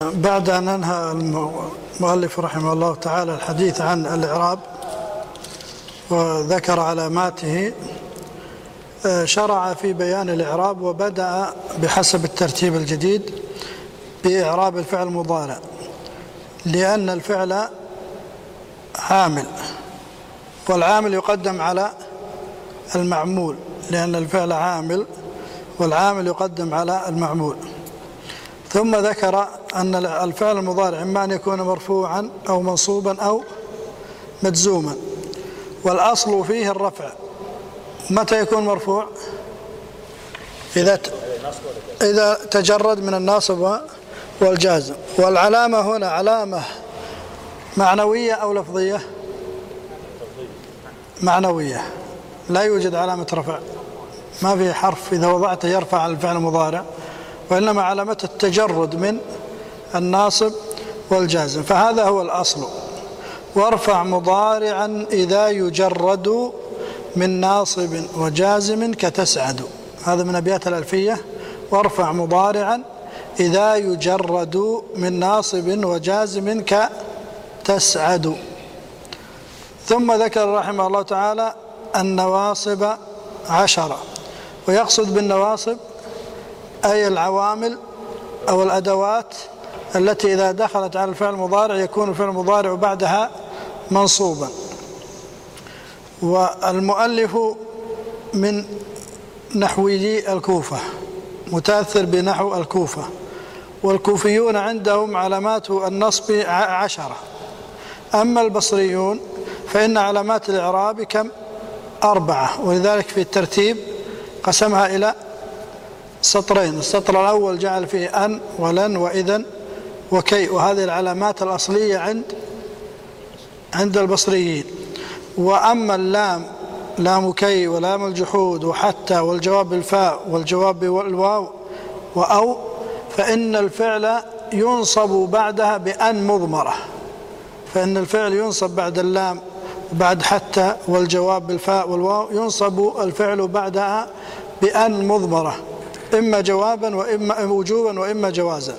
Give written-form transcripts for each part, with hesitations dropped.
بعد أن أنهى المؤلف رحمه الله تعالى الحديث عن الإعراب وذكر علاماته، شرع في بيان الإعراب وبدأ بحسب الترتيب الجديد بإعراب الفعل المضارع، لأن الفعل عامل والعامل يقدم على المعمول، لأن الفعل عامل والعامل يقدم على المعمول. ثم ذكر أن الفعل المضارع إما أن يكون مرفوعا أو منصوبا أو مجزوما، والأصل فيه الرفع. متى يكون مرفوع؟ إذا تجرد من الناصب والجازم. والعلامة هنا علامة معنوية أو لفظية؟ معنوية، لا يوجد علامة رفع، ما في حرف إذا وضعته يرفع على الفعل المضارع، وإنما علامة التجرد من الناصب والجازم، فهذا هو الأصل. وارفع مضارعا إذا يجرد من ناصب وجازم كتسعد، هذا من أبيات الألفية. وارفع مضارعا إذا يجرد من ناصب وجازم كتسعد. ثم ذكر رحمه الله تعالى النواصب 10، ويقصد بالنواصب أي العوامل أو الأدوات التي إذا دخلت على الفعل المضارع يكون الفعل المضارع بعدها منصوبا. والمؤلف من نحوي الكوفة، متأثر بنحو الكوفة، والكوفيون عندهم علامات النصب 10. أما البصريون فإن علامات الإعراب كم؟ 4، ولذلك في الترتيب قسمها إلى سطرين. السطر الأول جعل فيه أن ولن وإذن وكي، وهذه العلامات الأصلية عند البصريين. وأما اللام، لام كي ولام الجحود وحتى والجواب بالفاء والجواب بالواو وأو، فإن الفعل ينصب بعدها بأن مضمرة، فإن الفعل ينصب بعد اللام وبعد حتى والجواب بالفاء والواو، ينصب الفعل بعدها بأن مضمرة، إما جوابا وإما وجوبا وإما جوازا.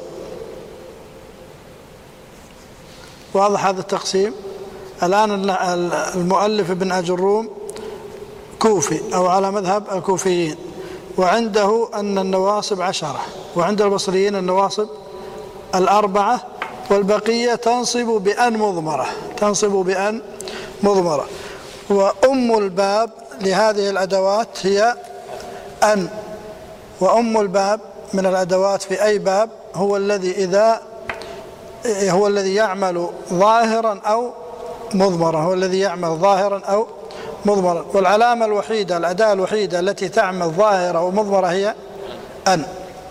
واضح هذا التقسيم؟ الآن المؤلف ابن أجروم كوفي أو على مذهب الكوفيين، وعنده أن النواصب 10، وعند البصريين النواصب 4، والبقية تنصب بأن مضمرة، تنصب بأن مضمرة. وأم الباب لهذه الأدوات هي أن، وأم الباب من الأدوات في أي باب هو الذي يعمل ظاهرا أو مضمرا، هو الذي يعمل ظاهرا أو مضمرا. والعلامة الوحيدة، الأداة الوحيدة التي تعمل ظاهرة ومضمرة هي أن.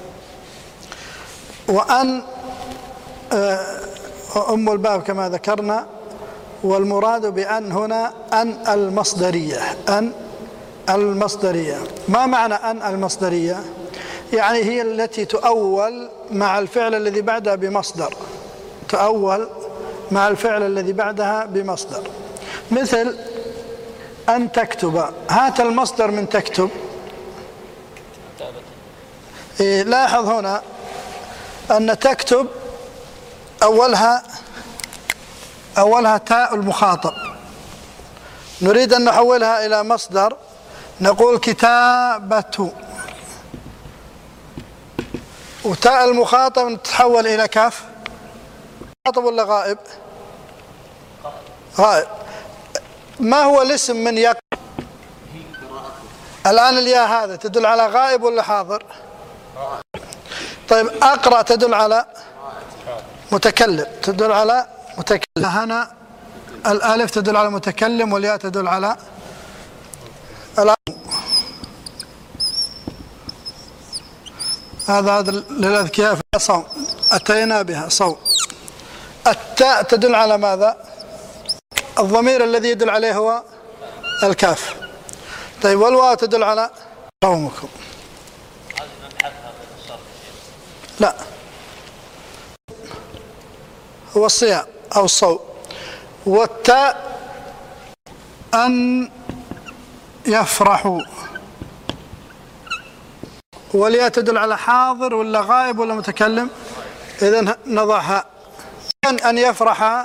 وأن أم الباب كما ذكرنا. والمراد بأن هنا أن المصدرية، أن المصدرية. ما معنى أن المصدرية؟ يعني هي التي تؤول مع الفعل الذي بعدها بمصدر، تؤول مع الفعل الذي بعدها بمصدر. مثل أن تكتب، هات المصدر من تكتب. لاحظ هنا أن تكتب أولها تاء المخاطب، نريد أن نحولها إلى مصدر، نقول كتابة، وتاء المخاطب تتحول إلى كاف. مخاطب ولا غائب؟ غائب. ما هو الاسم من يقرأ؟ الآن الياء هذا تدل على غائب ولا حاضر؟ طيب أقرأ تدل على متكلم، تدل على متكلم. هنا الألف تدل على متكلم والياء تدل على هذا للأذكياء في صوم، أتينا بها صوم. التاء تدل على ماذا؟ الضمير الذي يدل عليه هو الكاف. طيب والواو تدل على صومكم. لا، هو الصيام أو الصوم. والتاء أن يفرحوا. والياء تدل على حاضر ولا غائب ولا متكلم؟ إذن نضعها. أن يفرح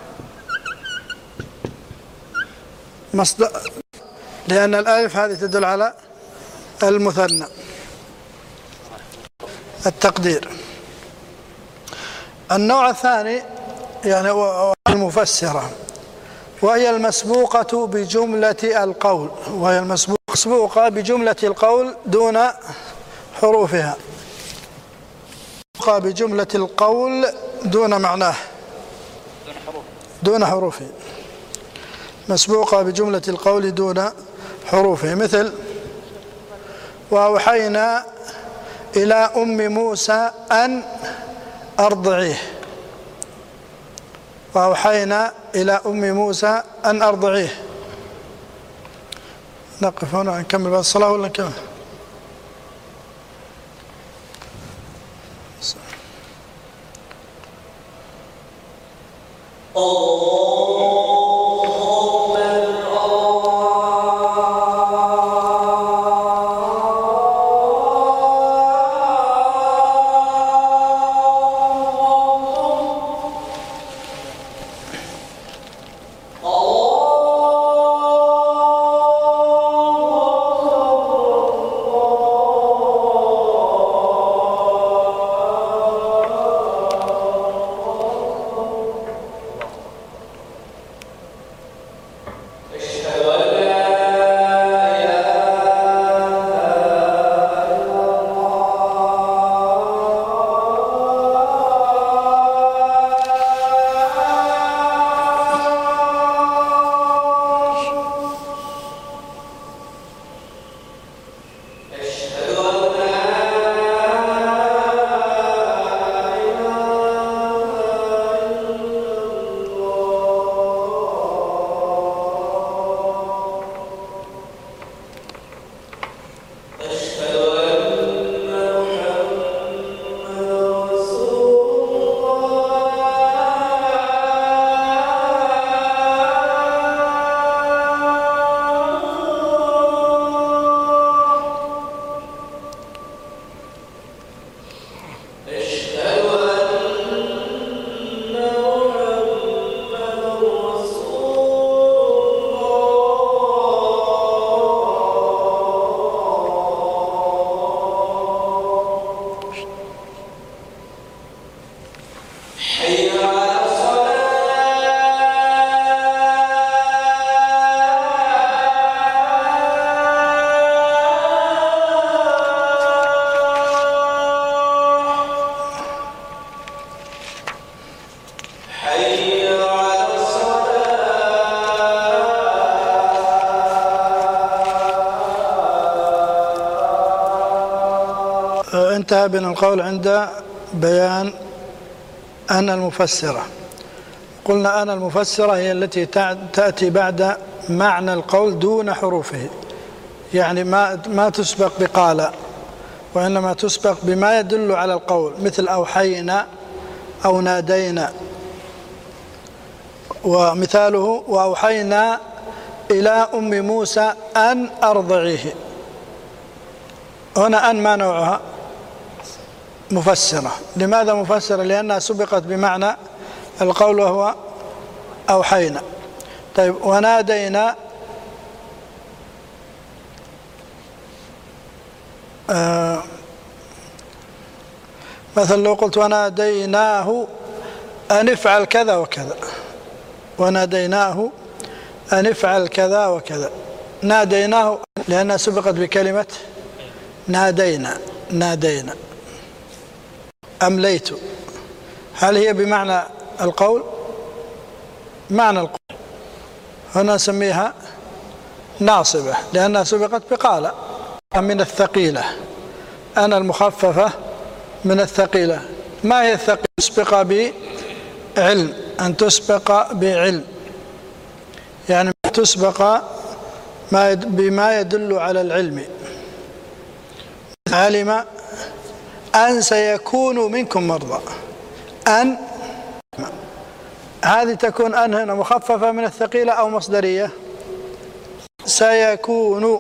مصدر، لأن الألف هذه تدل على المثنى. التقدير. النوع الثاني يعني المفسرة، وهي المسبوقة بجملة القول، وهي المسبوقة بجملة القول دون حروفها، بجملة القول دون معناه، دون حروفه، مسبوقة بجملة القول دون حروفه. مثل وأوحينا إلى أم موسى أن أرضعيه، وأوحينا إلى أم موسى أن أرضعيه. نقف هنا نكمل بعد الصلاة ولا نكمل؟ انتهى بنا القول عند بيان أن المفسرة. قلنا أن المفسرة هي التي تأتي بعد معنى القول دون حروفه، يعني ما تسبق بقال، وإنما تسبق بما يدل على القول، مثل أوحينا أو نادينا. ومثاله وأوحينا إلى أم موسى أن أرضعيه. هنا أن ما نوعها؟ مفسرة. لماذا مفسرة؟ لأنها سبقت بمعنى القول وهو أوحينا. طيب ونادينا مثلا لو قلت وناديناه أن افعل كذا وكذا، وناديناه أن افعل كذا وكذا، ناديناه لأنها سبقت بكلمة نادينا. أمليت، هل هي بمعنى القول؟ معنى القول. هنا نسميها ناصبة لأنها سبقت بقال. من الثقيلة، أنا المخففة من الثقيلة. ما هي الثقيلة؟ تسبق بعلم، أن تسبق بعلم، يعني تسبق بما يدل على العلم. علم أن سيكون منكم مرضى، أن هذه تكون أن هنا مخففة من الثقيلة أو مصدرية؟ سيكون.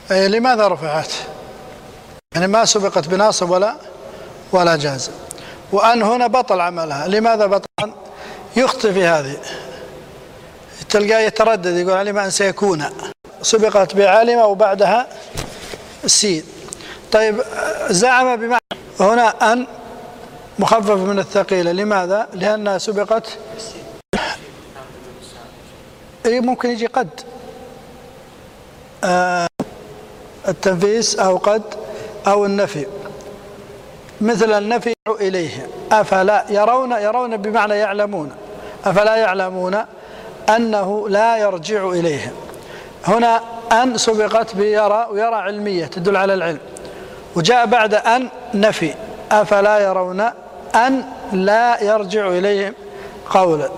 لماذا رفعت؟ يعني ما سبقت بناصب ولا جازم. وأن هنا بطل عملها. لماذا بطل؟ يخطئ في هذه، تلقاه يتردد يقول علم أن سيكون، سبقت بعلم وبعدها السين. طيب زعم بمعنى هنا أن مخفف من الثقيلة. لماذا؟ لأنها سبقت ممكن يجي قد التنفيس أو قد أو النفي، مثل النفي إليه. أفلا يرون بمعنى يعلمون، أفلا يعلمون أنه لا يرجع إليه. هنا أن سبقت بيرى، ويرى علمية تدل على العلم، وجاء بعد أن نفي، أفلا يرون أن لا يرجع إليهم قولا.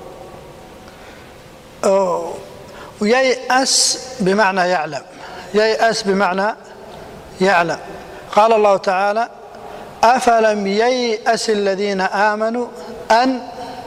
وييأس بمعنى يعلم، ييأس بمعنى يعلم. قال الله تعالى أفلم ييأس الذين آمنوا أن،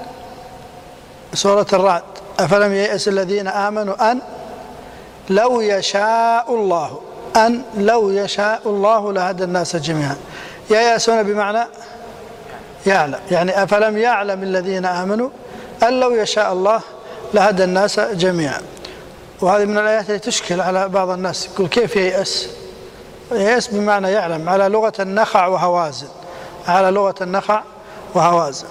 سورة الرعد، أفلم ييأس الذين آمنوا أن لو يشاء الله، أن لو يشاء الله لهدى الناس جميعا. ييأسون بمعنى يعلم، يعني أفلم يعلم الذين آمنوا أن لو يشاء الله لهدى الناس جميعا. وهذه من الآيات التي تشكل على بعض الناس، يقول كيف ييأس؟ ييأس بمعنى يعلم، على لغة النخع وهوازن، على لغة النخع وهوازن.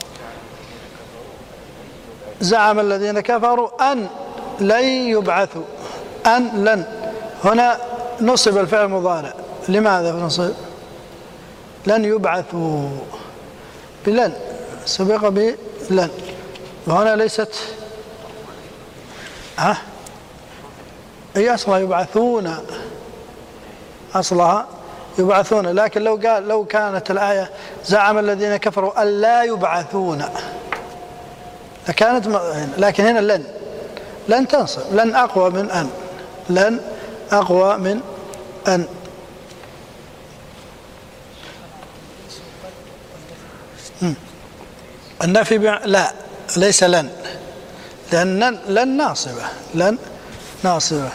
زعم الذين كفروا أن لن يبعثوا، أن لن، هنا نصب الفعل المضارع. لماذا نصب؟ لن يبعثوا بلن، سبق بلن، وهنا ليست أي أصلها يبعثون، أصلها يبعثون. لكن لو كانت الآية زعم الذين كفروا أن لا يبعثون لكانت، لكن هنا لن تنصب، لن أقوى من أن، لن أقوى من أن. النفي لا، ليس لن، لأن لن ناصبة، لن ناصبة.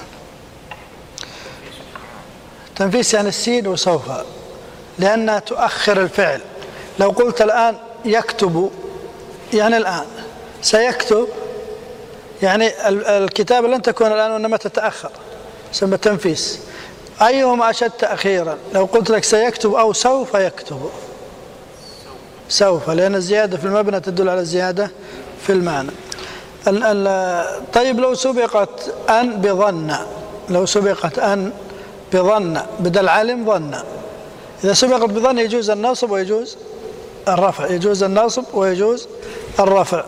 تنفيس يعني السين وسوف، لأنها تؤخر الفعل. لو قلت الآن يكتب، يعني الآن سيكتب، يعني الكتابة لن تكون الآن وإنما تتأخر، يسمى تنفيس. أيهما أشد تأخيرا؟ لو قلت لك سيكتب أو سوف يكتب؟ سوف، لأن الزيادة في المبنى تدل على الزيادة في المعنى. طيب لو سبقت أن بظن، لو سبقت أن بظن بدل علم ظن، إذا سبقت بظن يجوز النصب ويجوز الرفع، يجوز النصب ويجوز الرفع.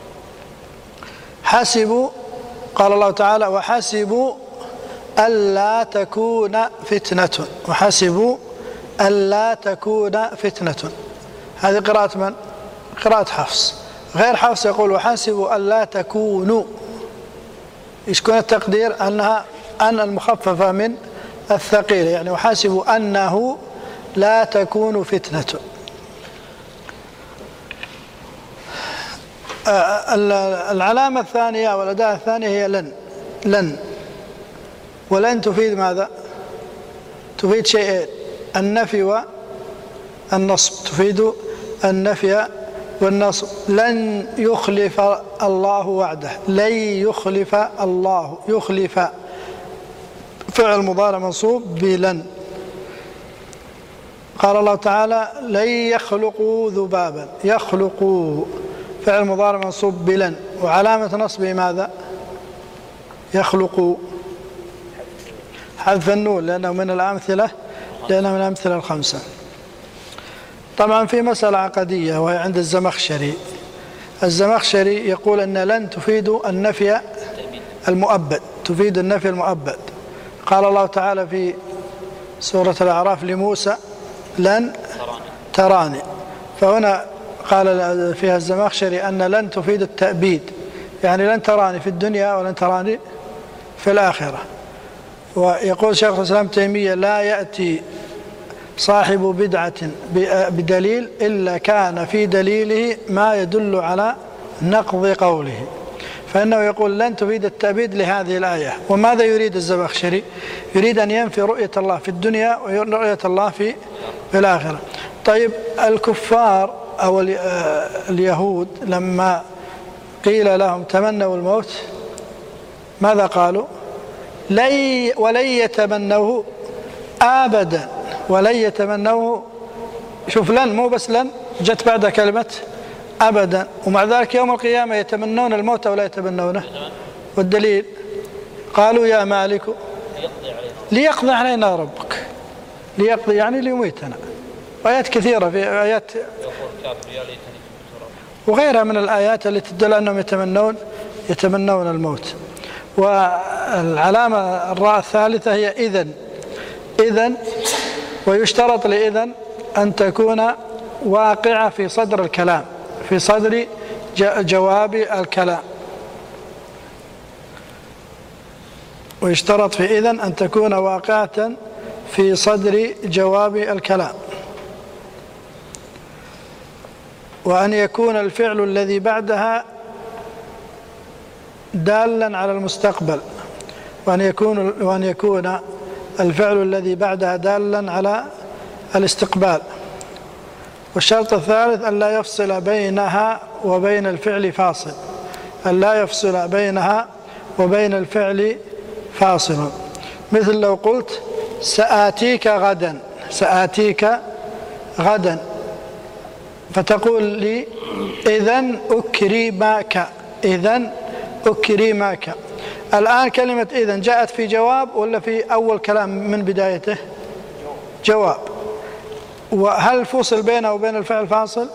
حسبوا، قال الله تعالى وحسبوا ألا تكون فتنة، وحسبوا ألا تكون فتنة. هذه قراءة من؟ قراءة حفص. غير حفص يقول وحسبوا ألا تكونوا، يكون التقدير أنها أن المخففة من الثقيلة، يعني وحسبوا أنه لا تكون فتنة. العلامة الثانية والأداة الثانية هي لن. ولن تفيد ماذا؟ تفيد شيئين، النفي والنصب، تفيد النفي والنصب. لن يخلف الله وعده، لن يخلف الله، يخلف فعل مضارع منصوب بلن. قال الله تعالى لن يخلقوا ذبابا، يخلقوا فعل مضارع منصوب بلن، وعلامة نصبه ماذا؟ يخلقوا، حذف النون لأنه من الأمثلة الخمسة. طبعا في مسألة عقدية وهي عند الزمخشري. الزمخشري يقول أن لن تفيد النفي المؤبد، تفيد النفي المؤبد. قال الله تعالى في سورة الأعراف لموسى لن تراني، فهنا قال فيها الزمخشري أن لن تفيد التأبيد، يعني لن تراني في الدنيا ولن تراني في الآخرة. ويقول شيخ الإسلام تيمية لا يأتي صاحب بدعة بدليل إلا كان في دليله ما يدل على نقض قوله. فإنه يقول لن تفيد التأبيد لهذه الآية. وماذا يريد الزمخشري؟ يريد أن ينفي رؤية الله في الدنيا ورؤية الله في الآخرة. طيب الكفار أو اليهود لما قيل لهم تمنوا الموت ماذا قالوا؟ ولن يتمنوه أبدا، ولن يتمنوه. شوف، لن مو بس لن، جت بعد كلمة أبدا، ومع ذلك يوم القيامة يتمنون الموت أو لا يتمنونه. والدليل قالوا يا مالك ليقضي علينا ربك. ليقضي يعني ليميتنا. آيات كثيرة، في آيات وغيرها من الآيات التي تدل أنهم يتمنون الموت. والعلامة الراء الثالثة هي إذن، ويشترط لإذن أن تكون واقعة في صدر الكلام، في صدر جواب الكلام. ويشترط في إذن أن تكون واقعة في صدر جواب الكلام، وأن يكون الفعل الذي بعدها دالا على المستقبل، وأن يكون الفعل الذي بعدها دالا على الاستقبال. والشرط الثالث أن لا يفصل بينها وبين الفعل فاصل، أن لا يفصل بينها وبين الفعل فاصل. مثل لو قلت سآتيك غدا، سآتيك غدا، فتقول لي إذن أكرمك، إذن أكرمك. الآن كلمة إذن جاءت في جواب ولا في أول كلام من بدايته؟ جواب. وهل فصل بينه وبين الفعل فاصل؟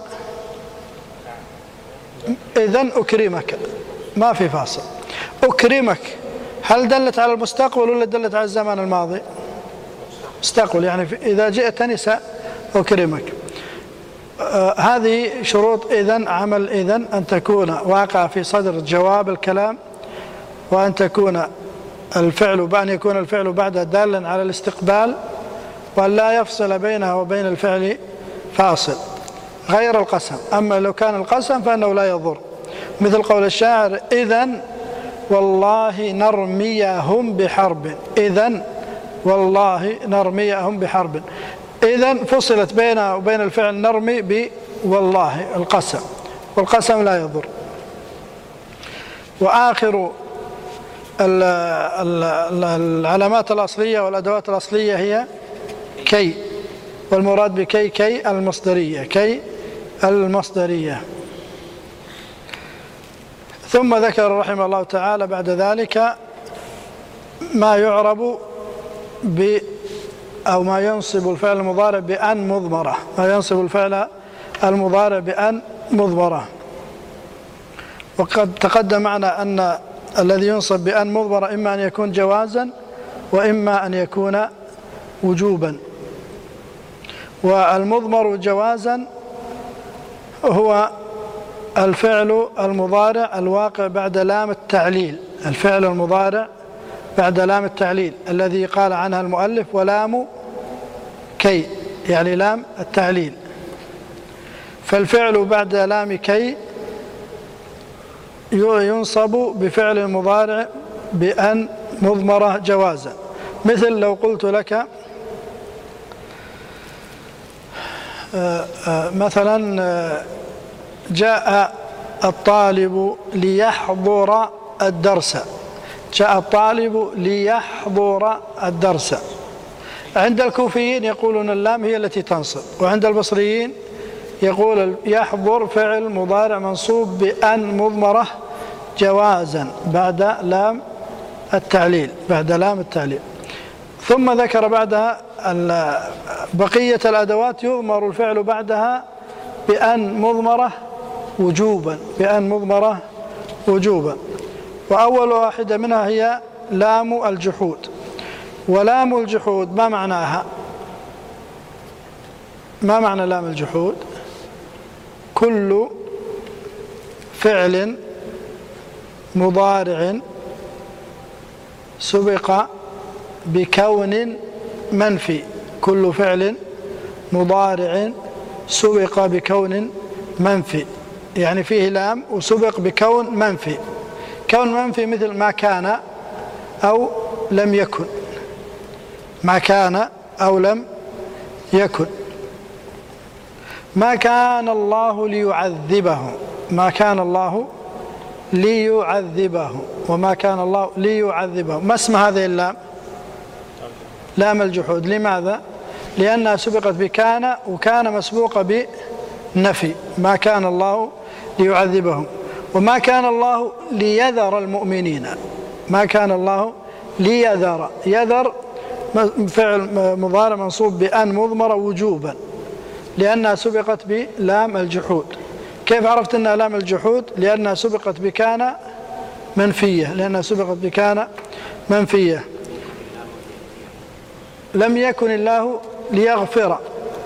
إذن أكرمك ما في فاصل. أكرمك هل دلت على المستقبل ولا دلت على الزمن الماضي؟ مستقبل، يعني إذا جئتني سأكرمك. هذه شروط إذن، عمل إذن، أن تكون واقع في صدر جواب الكلام، وأن تكون بأن يكون الفعل بعدها دالا على الاستقبال، وأن لا يفصل بينها وبين الفعل فاصل، غير القسم. أما لو كان القسم فإنه لا يضر، مثل قول الشاعر إذن والله نرميهم بحرب، إذن والله نرميهم بحرب. إذن فصلت بينها وبين الفعل نرمي والله القسم، والقسم لا يضر. وآخر العلامات الأصلية والأدوات الأصلية هي كي، والمراد بكي كي المصدرية، كي المصدرية. ثم ذكر رحمه الله تعالى بعد ذلك ما يعرب أو ما ينصب الفعل المضارع بأن مضمرة، ما ينصب الفعل المضارع بأن مضمرة. وقد تقدم معنا أن الذي ينصب بأن مضمرة إما أن يكون جوازا وإما أن يكون وجوبا. والمضمر جوازا هو الفعل المضارع الواقع بعد لام التعليل، الفعل المضارع بعد لام التعليل الذي قال عنها المؤلف ولام كي، يعني لام التعليل. فالفعل بعد لام كي ينصب بفعل المضارع بأن مضمرة جوازا. مثل لو قلت لك مثلا جاء الطالب ليحضر الدرس، جاء الطالب ليحضر الدرس. عند الكوفيين يقولون اللام هي التي تنصب، وعند البصريين يقول يحضر فعل مضارع منصوب بأن مضمرة جوازا بعد لام التعليل، بعد لام التعليل. ثم ذكر بعدها بقية الأدوات يضمر الفعل بعدها بأن مضمرة وجوبا، بأن مضمرة وجوبا. وأول واحدة منها هي لام الجحود. ولام الجحود ما معناها؟ ما معنى لام الجحود؟ كل فعل مضارع سبق بكون منفي، كل فعل مضارع سبق بكون منفي، يعني فيه لام وسبق بكون منفي، والكون منفي مثل ما كان أو لم يكن، ما كان أو لم يكن. ما كان الله ليعذبهم، ما كان الله ليعذبهم، وما كان الله ليعذبهم. ما اسم هذه اللام؟ لام الجحود. لماذا؟ لأنها سبقت بكان، وكان مسبوقة بنفي. ما كان الله ليعذبهم، وما كان الله ليذر المؤمنين. ما كان الله ليذر، يذر فعل مضارع منصوب بأن مضمرة وجوبا لأنها سبقت بلام الجحود. كيف عرفت أنها لام الجحود؟ لأنها سبقت بكان منفية، لأنها سبقت بكان منفية. لم يكن الله ليغفر،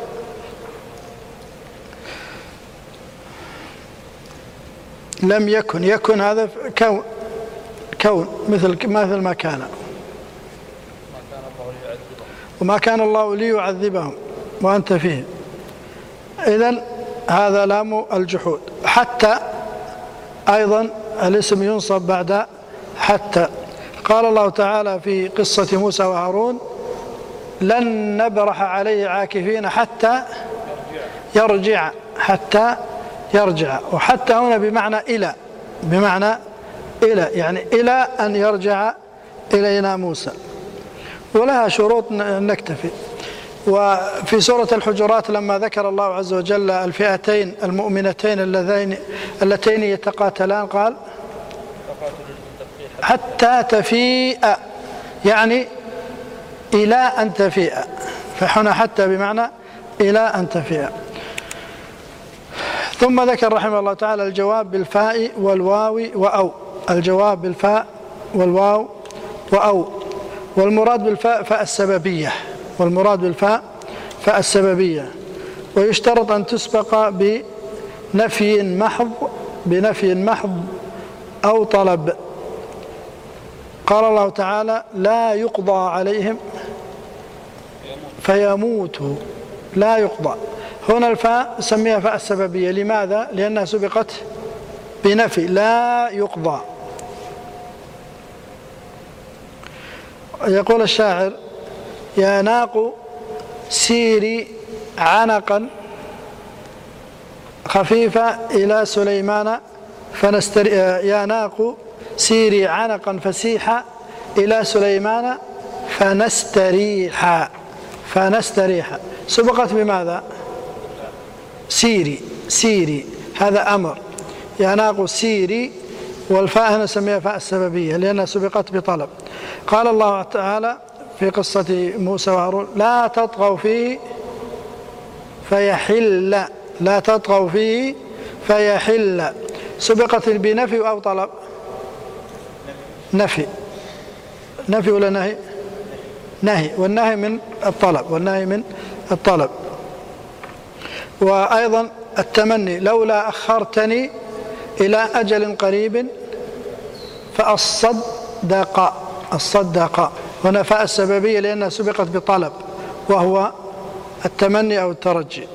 لم يكن، يكن هذا كون مثل ما كان. وما كان الله ليعذبهم وأنت فيه. إذن هذا لام الجحود. حتى أيضا الاسم ينصب بعد حتى. قال الله تعالى في قصة موسى وهارون: لن نبرح عليه عاكفين حتى يرجع، حتى يرجع. وحتى هنا بمعنى إلى، بمعنى إلى، يعني إلى أن يرجع إلينا موسى. ولها شروط نكتفي. وفي سورة الحجرات لما ذكر الله عز وجل الفئتين المؤمنتين اللتين يتقاتلان قال: حتى تفيء، يعني إلى أن تفيء. فهنا حتى بمعنى إلى أن تفيء. ثم ذكر رحمه الله تعالى الجواب بالفاء والواو وأو، الجواب بالفاء والواو وأو. والمراد بالفاء فاء السببية، والمراد بالفاء فاء السببية. ويشترط أن تسبق بنفي محض، بنفي محض أو طلب. قال الله تعالى: لا يقضى عليهم فيموتوا، لا يقضى. هنا الفاء سميها فاء السببية. لماذا؟ لأنها سبقت بنفي لا يقضى. يقول الشاعر: يا ناق سيري عنقا خفيفة إلى سليمان يا ناق سيري عنقا فسيحا إلى سليمان فنستريح، فنستريح. سبقت بماذا؟ سيري، سيري هذا أمر. يا ناق سيري، والفاء هنا نسميها فاء السببية لأنها سبقت بطلب. قال الله تعالى في قصة موسى وهارون: لا تطغوا فيه فيحل، لا تطغوا فيه فيحل. سبقت بنفي أو طلب؟ نفي. نفي ولا نهي؟ نهي، والنهي من الطلب، والنهي من الطلب. وأيضا التمني: لولا أخرتني إلى أجل قريب فأصدق، الصدق. هنا فاء السببية لأنها سبقت بطلب وهو التمني أو الترجي.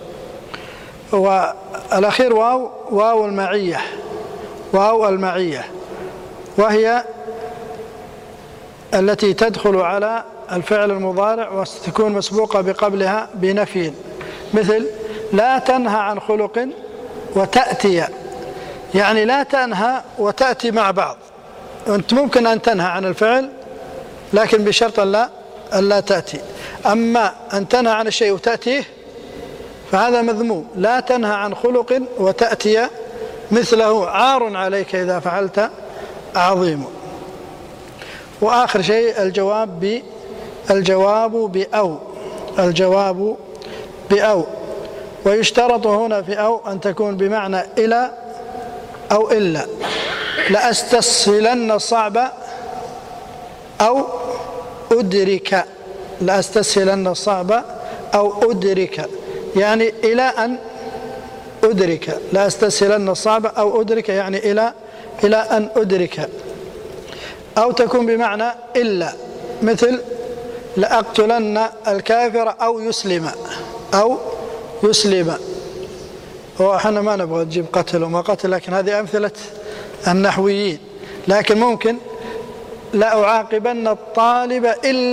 والأخير واو، واو المعية، واو المعية، وهي التي تدخل على الفعل المضارع وتكون مسبوقة بقبلها بنفي. مثل: لا تنهى عن خلق وتأتي، يعني لا تنهى وتأتي مع بعض. أنت ممكن أن تنهى عن الفعل لكن بشرط ألا تأتي. أما أن تنهى عن الشيء وتأتيه فهذا مذموم. لا تنهى عن خلق وتأتي مثله عار عليك إذا فعلت عظيم. وآخر شيء الجواب بأو، الجواب بأو. ويشترط هنا في أو أن تكون بمعنى إلى أو إلا. لأستسهلن الصعب أو أدرك، لأستسهلن الصعب أو أدرك، يعني إلى أن أدرك. لأستسهلن الصعب أو أدرك يعني إلى أن أدرك. أو تكون بمعنى إلا، مثل: لأقتلن الكافر أو يسلم، أو يسلم. وإحنا ما نبغى نجيب قتل وما قتل، لكن هذه أمثلة النحويين. لكن ممكن لا أعاقبن الطالب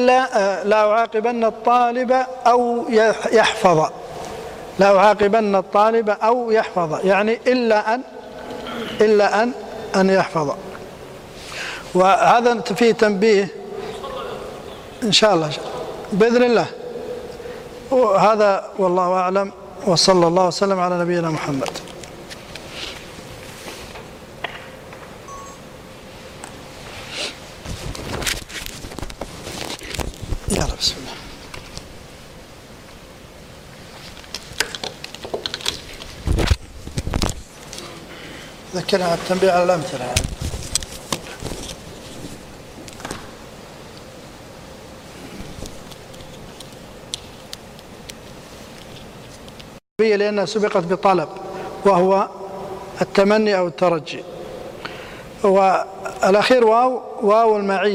أو يحفظ، لا أعاقبن الطالب أو يحفظ، يعني إلا أن يحفظ. وهذا فيه تنبيه إن شاء الله بإذن الله. وهذا والله أعلم، وصلى الله وسلم على نبينا محمد. يلا بسم الله. ذكرنا على التنبيه على الأمثلة. لأنها سبقت بطلب وهو التمني أو الترجي. والأخير واو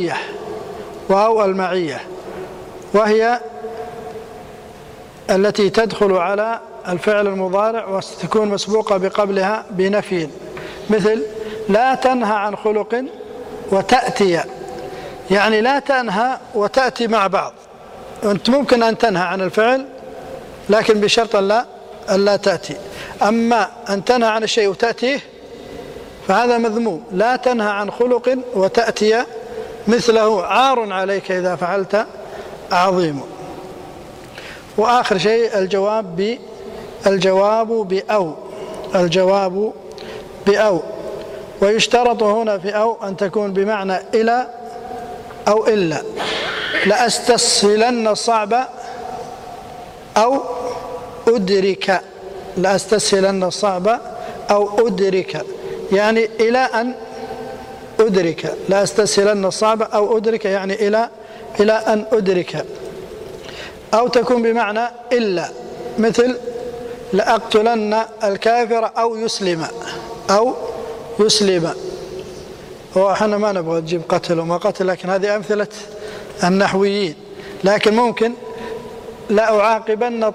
المعية، وهي التي تدخل على الفعل المضارع وتكون مسبوقة بقبلها بنفي، مثل لا تنهى عن خلق وتأتي، يعني لا تنهى وتأتي مع بعض. أنت ممكن أن تنهى عن الفعل لكن بشرط ألا تأتي. أما أن تنهى عن الشيء وتأتيه فهذا مذموم. لا تنهى عن خلق وتأتي مثله عار عليك إذا فعلت عظيم. وآخر شيء الجواب بأو، ويشترط هنا في أو أن تكون بمعنى إلى أو إلا. لأستسهلن الصعب أو أدرك، لأستسهلن الصعب أو أدرك، يعني إلى أن أدرك. لأستسهلن الصعب أو أدرك يعني إلى أن أدرك. أو تكون بمعنى إلا، مثل لأقتلن الكافر أو يسلم. وإحنا ما نبغى نجيب قتل وما قتل، لكن هذه أمثلة النحويين. لكن ممكن لا أعاقبن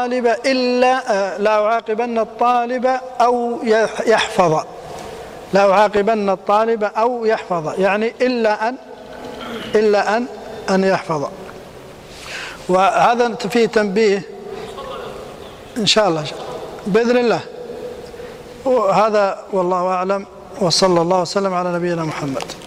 الطالب أو يحفظ، لا أعاقبن الطالب أو يحفظ، يعني إلا أن يحفظ. وهذا فيه تنبيه إن شاء الله بإذن الله. وهذا والله أعلم، وصلى الله وسلم على نبينا محمد.